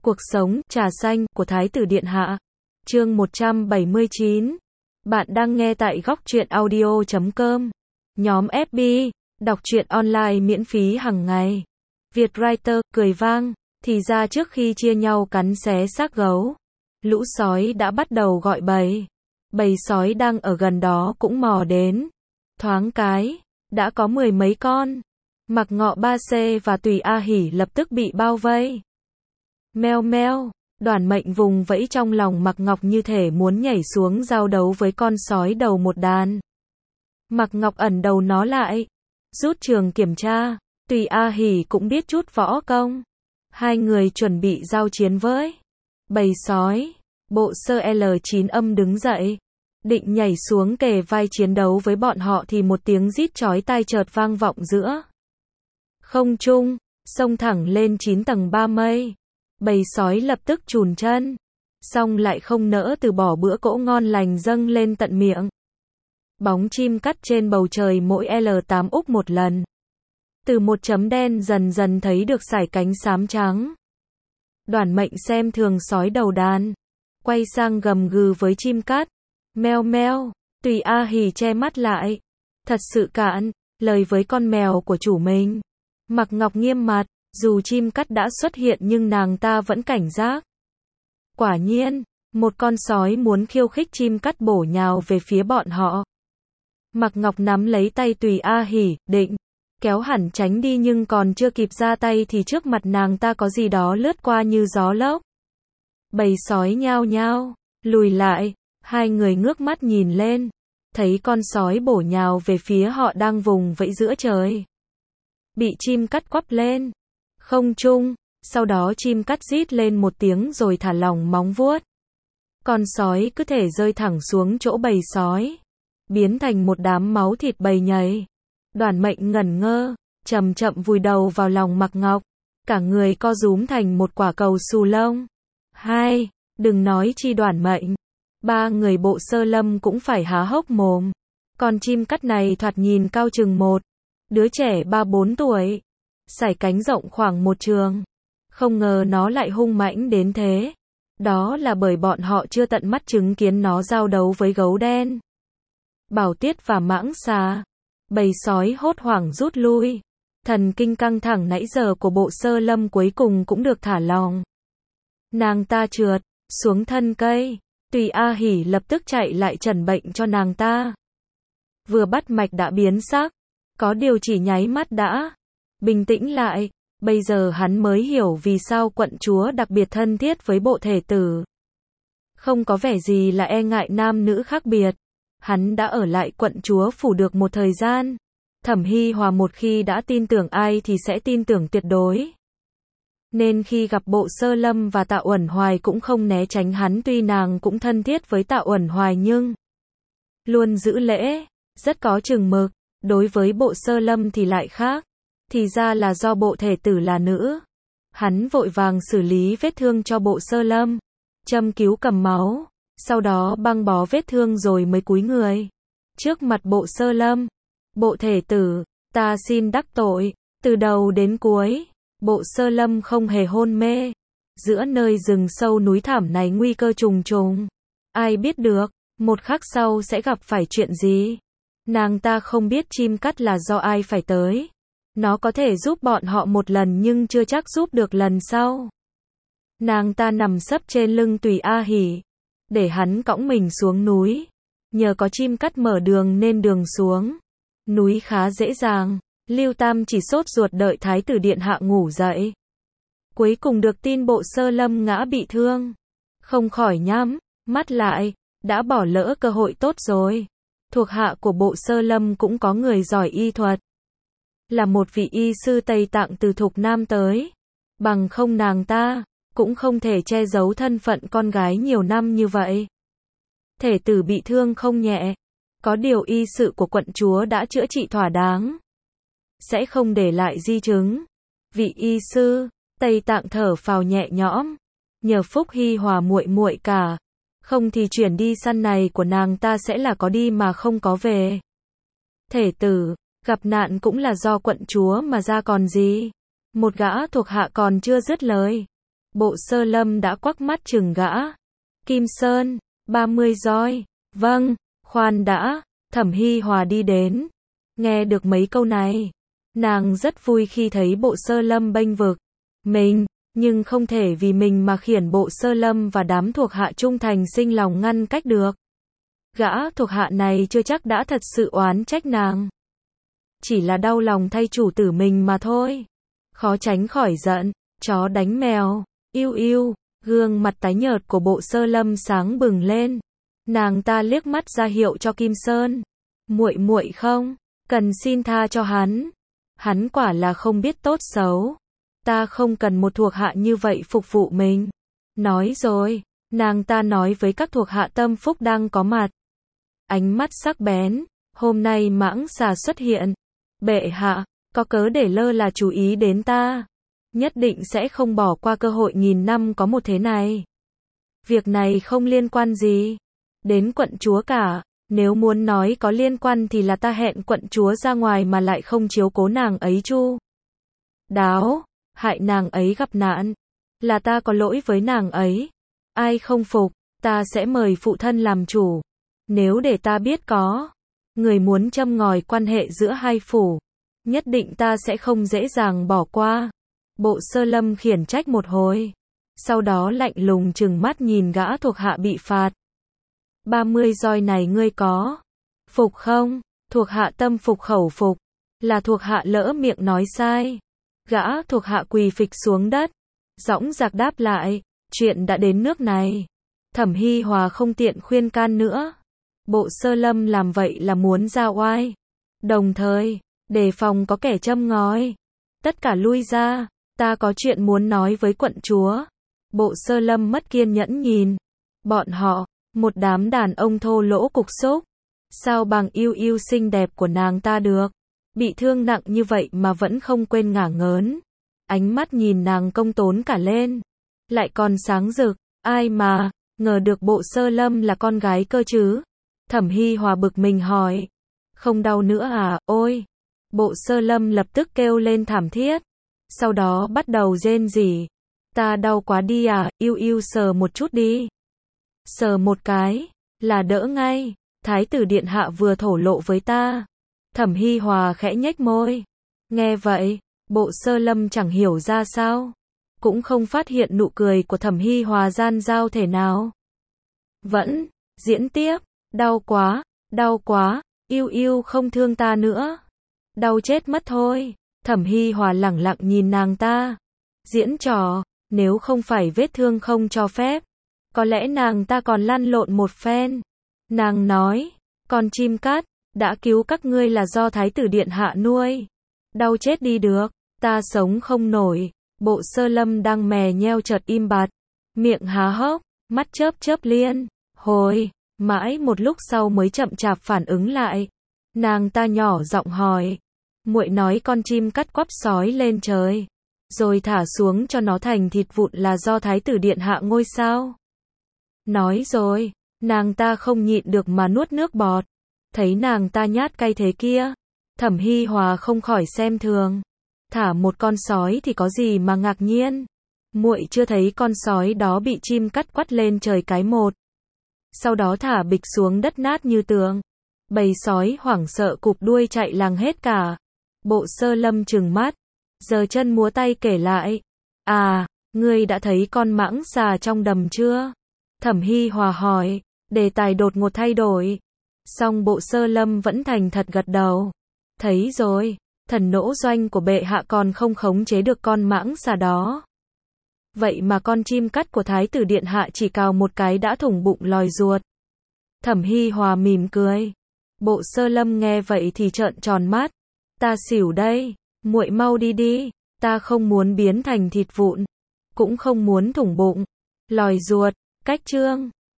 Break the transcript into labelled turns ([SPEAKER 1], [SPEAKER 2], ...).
[SPEAKER 1] Cuộc sống, trà xanh, của Thái tử Điện Hạ. Chương 179. Bạn đang nghe tại góc truyện audio.com. Nhóm FB, đọc truyện online miễn phí hàng ngày. Vietwriter, cười vang, thì ra trước khi chia nhau cắn xé xác gấu, lũ sói đã bắt đầu gọi bầy. Bầy sói đang ở gần đó cũng mò đến. Thoáng cái, đã có mười mấy con. Mạc Ngọ, Ba C và Tùy A Hỉ lập tức bị bao vây. Meo meo, Đoàn Mệnh vùng vẫy trong lòng Mạc Ngọc như thể muốn nhảy xuống giao đấu với con sói đầu một đàn. Mạc Ngọc ẩn đầu nó lại, rút trường kiểm tra. Tùy A Hỉ cũng biết chút võ công. Hai người chuẩn bị giao chiến với bầy sói. Bộ Sơ L9 âm đứng dậy, định nhảy xuống kề vai chiến đấu với bọn họ thì một tiếng rít chói tai chợt vang vọng giữa không trung, xông thẳng lên 9 tầng 3 mây. Bầy sói lập tức chùn chân, xong lại không nỡ từ bỏ bữa cỗ ngon lành dâng lên tận miệng. Bóng chim cắt trên bầu trời mỗi L8 úc một lần. Từ một chấm đen dần dần thấy được sải cánh xám trắng. Đoàn Mệnh xem thường sói đầu đàn, quay sang gầm gừ với chim cắt. Meo meo, Tùy A Hỉ che mắt lại. Thật sự cạn lời với con mèo của chủ mình. Mạc Ngọc nghiêm mặt, dù chim cắt đã xuất hiện nhưng nàng ta vẫn cảnh giác. Quả nhiên, một con sói muốn khiêu khích chim cắt bổ nhào về phía bọn họ. Mạc Ngọc nắm lấy tay Tùy A Hỉ, định kéo hẳn tránh đi nhưng còn chưa kịp ra tay thì trước mặt nàng ta có gì đó lướt qua như gió lốc. Bầy sói nhao nhao lùi lại, hai người ngước mắt nhìn lên, thấy con sói bổ nhào về phía họ đang vùng vẫy giữa trời. Bị chim cắt quắp lên không trung, sau đó chim cắt rít lên một tiếng rồi thả lỏng móng vuốt. Con sói cứ thể rơi thẳng xuống chỗ bầy sói, biến thành một đám máu thịt bầy nhầy. Đoàn Mệnh ngẩn ngơ, chậm chậm vùi đầu vào lòng Mạc Ngọc, cả người co rúm thành một quả cầu xù lông. Hai, đừng nói chi Đoàn Mệnh, ba người Bộ Sơ Lâm cũng phải há hốc mồm. Con chim cắt này thoạt nhìn cao chừng một đứa trẻ 3-4 tuổi, sải cánh rộng khoảng một trường. Không ngờ nó lại hung mãnh đến thế. Đó là bởi bọn họ chưa tận mắt chứng kiến nó giao đấu với gấu đen, bảo tiết và mãng xà. Bầy sói hốt hoảng rút lui. Thần kinh căng thẳng nãy giờ của Bộ Sơ Lâm cuối cùng cũng được thả lỏng. Nàng ta trượt xuống thân cây. Tùy A Hỉ lập tức chạy lại trần bệnh cho nàng ta. Vừa bắt mạch đã biến sắc, có điều chỉ nháy mắt đã bình tĩnh lại. Bây giờ hắn mới hiểu vì sao quận chúa đặc biệt thân thiết với bộ thể tử. Không có vẻ gì là e ngại nam nữ khác biệt. Hắn đã ở lại quận chúa phủ được một thời gian. Thẩm Hi Hòa một khi đã tin tưởng ai thì sẽ tin tưởng tuyệt đối. Nên khi gặp Bộ Sơ Lâm và Tạ Uẩn Hoài cũng không né tránh hắn, tuy nàng cũng thân thiết với Tạ Uẩn Hoài nhưng luôn giữ lễ, rất có chừng mực. Đối với Bộ Sơ Lâm thì lại khác. Thì ra là do bộ thể tử là nữ. Hắn vội vàng xử lý vết thương cho Bộ Sơ Lâm, châm cứu cầm máu, sau đó băng bó vết thương rồi mới cúi người trước mặt Bộ Sơ Lâm. Bộ thể tử, ta xin đắc tội. Từ đầu đến cuối, Bộ Sơ Lâm không hề hôn mê. Giữa nơi rừng sâu núi thẳm này nguy cơ trùng trùng. Ai biết được, một khắc sau sẽ gặp phải chuyện gì. Nàng ta không biết chim cắt là do ai phải tới. Nó có thể giúp bọn họ một lần nhưng chưa chắc giúp được lần sau. Nàng ta nằm sấp trên lưng Tùy A Hỉ, để hắn cõng mình xuống núi. Nhờ có chim cắt mở đường nên đường xuống núi khá dễ dàng. Lưu Tam chỉ sốt ruột đợi Thái tử Điện Hạ ngủ dậy. Cuối cùng được tin Bộ Sơ Lâm ngã bị thương, không khỏi nhắm mắt lại, đã bỏ lỡ cơ hội tốt rồi. Thuộc hạ của Bộ Sơ Lâm cũng có người giỏi y thuật, là một vị y sư Tây Tạng từ Thục Nam tới. Bằng không nàng ta cũng không thể che giấu thân phận con gái nhiều năm như vậy. Thể tử bị thương không nhẹ, có điều y sự của quận chúa đã chữa trị thỏa đáng, sẽ không để lại di chứng. Vị y sư Tây Tạng thở phào nhẹ nhõm, nhờ phúc Hi Hòa muội muội cả, không thì chuyển đi săn này của nàng ta sẽ là có đi mà không có về. Thể tử gặp nạn cũng là do quận chúa mà ra còn gì. Một gã thuộc hạ còn chưa dứt lời, Bộ Sơ Lâm đã quắc mắt chừng gã. Kim Sơn, 30 roi. Vâng, khoan đã. Thẩm Hi Hòa đi đến. Nghe được mấy câu này, nàng rất vui khi thấy Bộ Sơ Lâm bênh vực mình, nhưng không thể vì mình mà khiển Bộ Sơ Lâm và đám thuộc hạ trung thành sinh lòng ngăn cách được. Gã thuộc hạ này chưa chắc đã thật sự oán trách nàng, chỉ là đau lòng thay chủ tử mình mà thôi. Khó tránh khỏi giận, chó đánh mèo. Yêu yêu, gương mặt tái nhợt của Bộ Sơ Lâm sáng bừng lên. Nàng ta liếc mắt ra hiệu cho Kim Sơn. Muội muội không cần xin tha cho hắn. Hắn quả là không biết tốt xấu. Ta không cần một thuộc hạ như vậy phục vụ mình. Nói rồi, nàng ta nói với các thuộc hạ tâm phúc đang có mặt. Ánh mắt sắc bén, hôm nay mãng xà xuất hiện. Bệ hạ, có cớ để lơ là chú ý đến ta. Nhất định sẽ không bỏ qua cơ hội nghìn năm có một thế này. Việc này không liên quan gì đến quận chúa cả. Nếu muốn nói có liên quan thì là ta hẹn quận chúa ra ngoài mà lại không chiếu cố nàng ấy chu đáo, hại nàng ấy gặp nạn. Là ta có lỗi với nàng ấy. Ai không phục, ta sẽ mời phụ thân làm chủ. Nếu để ta biết có người muốn châm ngòi quan hệ giữa hai phủ, nhất định ta sẽ không dễ dàng bỏ qua. Bộ Sơ Lâm khiển trách một hồi, sau đó lạnh lùng trừng mắt nhìn gã thuộc hạ bị phạt. 30 roi này ngươi có phục không? Thuộc hạ tâm phục khẩu phục. Là thuộc hạ lỡ miệng nói sai. Gã thuộc hạ quỳ phịch xuống đất, dõng dạc đáp lại, chuyện đã đến nước này. Thẩm Hi Hòa không tiện khuyên can nữa. Bộ Sơ Lâm làm vậy là muốn ra oai, đồng thời đề phòng có kẻ châm ngòi. Tất cả lui ra, ta có chuyện muốn nói với quận chúa. Bộ Sơ Lâm mất kiên nhẫn nhìn bọn họ, một đám đàn ông thô lỗ cục xúc. Sao bằng yêu yêu xinh đẹp của nàng ta được, bị thương nặng như vậy mà vẫn không quên ngả ngớn. Ánh mắt nhìn nàng công tốn cả lên, lại còn sáng rực. Ai mà ngờ được Bộ Sơ Lâm là con gái cơ chứ? Thẩm Hi Hòa bực mình hỏi. Không đau nữa à? Ôi! Bộ Sơ Lâm lập tức kêu lên thảm thiết, sau đó bắt đầu rên rỉ. Ta đau quá đi à? Yêu yêu sờ một chút đi. Sờ một cái là đỡ ngay. Thái tử điện hạ vừa thổ lộ với ta. Thẩm Hi Hòa khẽ nhếch môi. Nghe vậy, Bộ Sơ Lâm chẳng hiểu ra sao, cũng không phát hiện nụ cười của Thẩm Hi Hòa gian dao thể nào. Vẫn diễn tiếp. Đau quá, yêu yêu không thương ta nữa. Đau chết mất thôi. Thẩm Hi Hòa lẳng lặng nhìn nàng ta. Diễn trò, nếu không phải vết thương không cho phép, có lẽ nàng ta còn lăn lộn một phen. Nàng nói, con chim cát, đã cứu các ngươi là do Thái tử điện hạ nuôi. Đau chết đi được, ta sống không nổi. Bộ Sơ Lâm đang mè nheo chợt im bặt, miệng há hốc, mắt chớp chớp liên hồi. Mãi một lúc sau mới chậm chạp phản ứng lại. Nàng ta nhỏ giọng hỏi, muội nói con chim cắt quắp sói lên trời, rồi thả xuống cho nó thành thịt vụn là do Thái tử điện hạ ngôi sao? Nói rồi, nàng ta không nhịn được mà nuốt nước bọt. Thấy nàng ta nhát cay thế kia, Thẩm Hi Hòa không khỏi xem thường. Thả một con sói thì có gì mà ngạc nhiên? Muội chưa thấy con sói đó bị chim cắt quắt lên trời cái một, sau đó thả bịch xuống đất nát như tường. Bầy sói hoảng sợ cụp đuôi chạy làng hết cả. Bộ Sơ Lâm trừng mắt, giơ chân múa tay kể lại. À, ngươi đã thấy con mãng xà trong đầm chưa? Thẩm Hi Hòa hỏi, đề tài đột ngột thay đổi. Song Bộ Sơ Lâm vẫn thành thật gật đầu. Thấy rồi, thần nỗ doanh của bệ hạ còn không khống chế được con mãng xà đó. Vậy mà con chim cắt của Thái tử điện hạ chỉ cào một cái đã thủng bụng lòi ruột. Thẩm Hi Hòa mỉm cười. Bộ Sơ Lâm nghe vậy thì trợn tròn mắt. Ta xỉu đây, muội mau đi đi, ta không muốn biến thành thịt vụn, cũng không muốn thủng bụng lòi ruột. Cách chương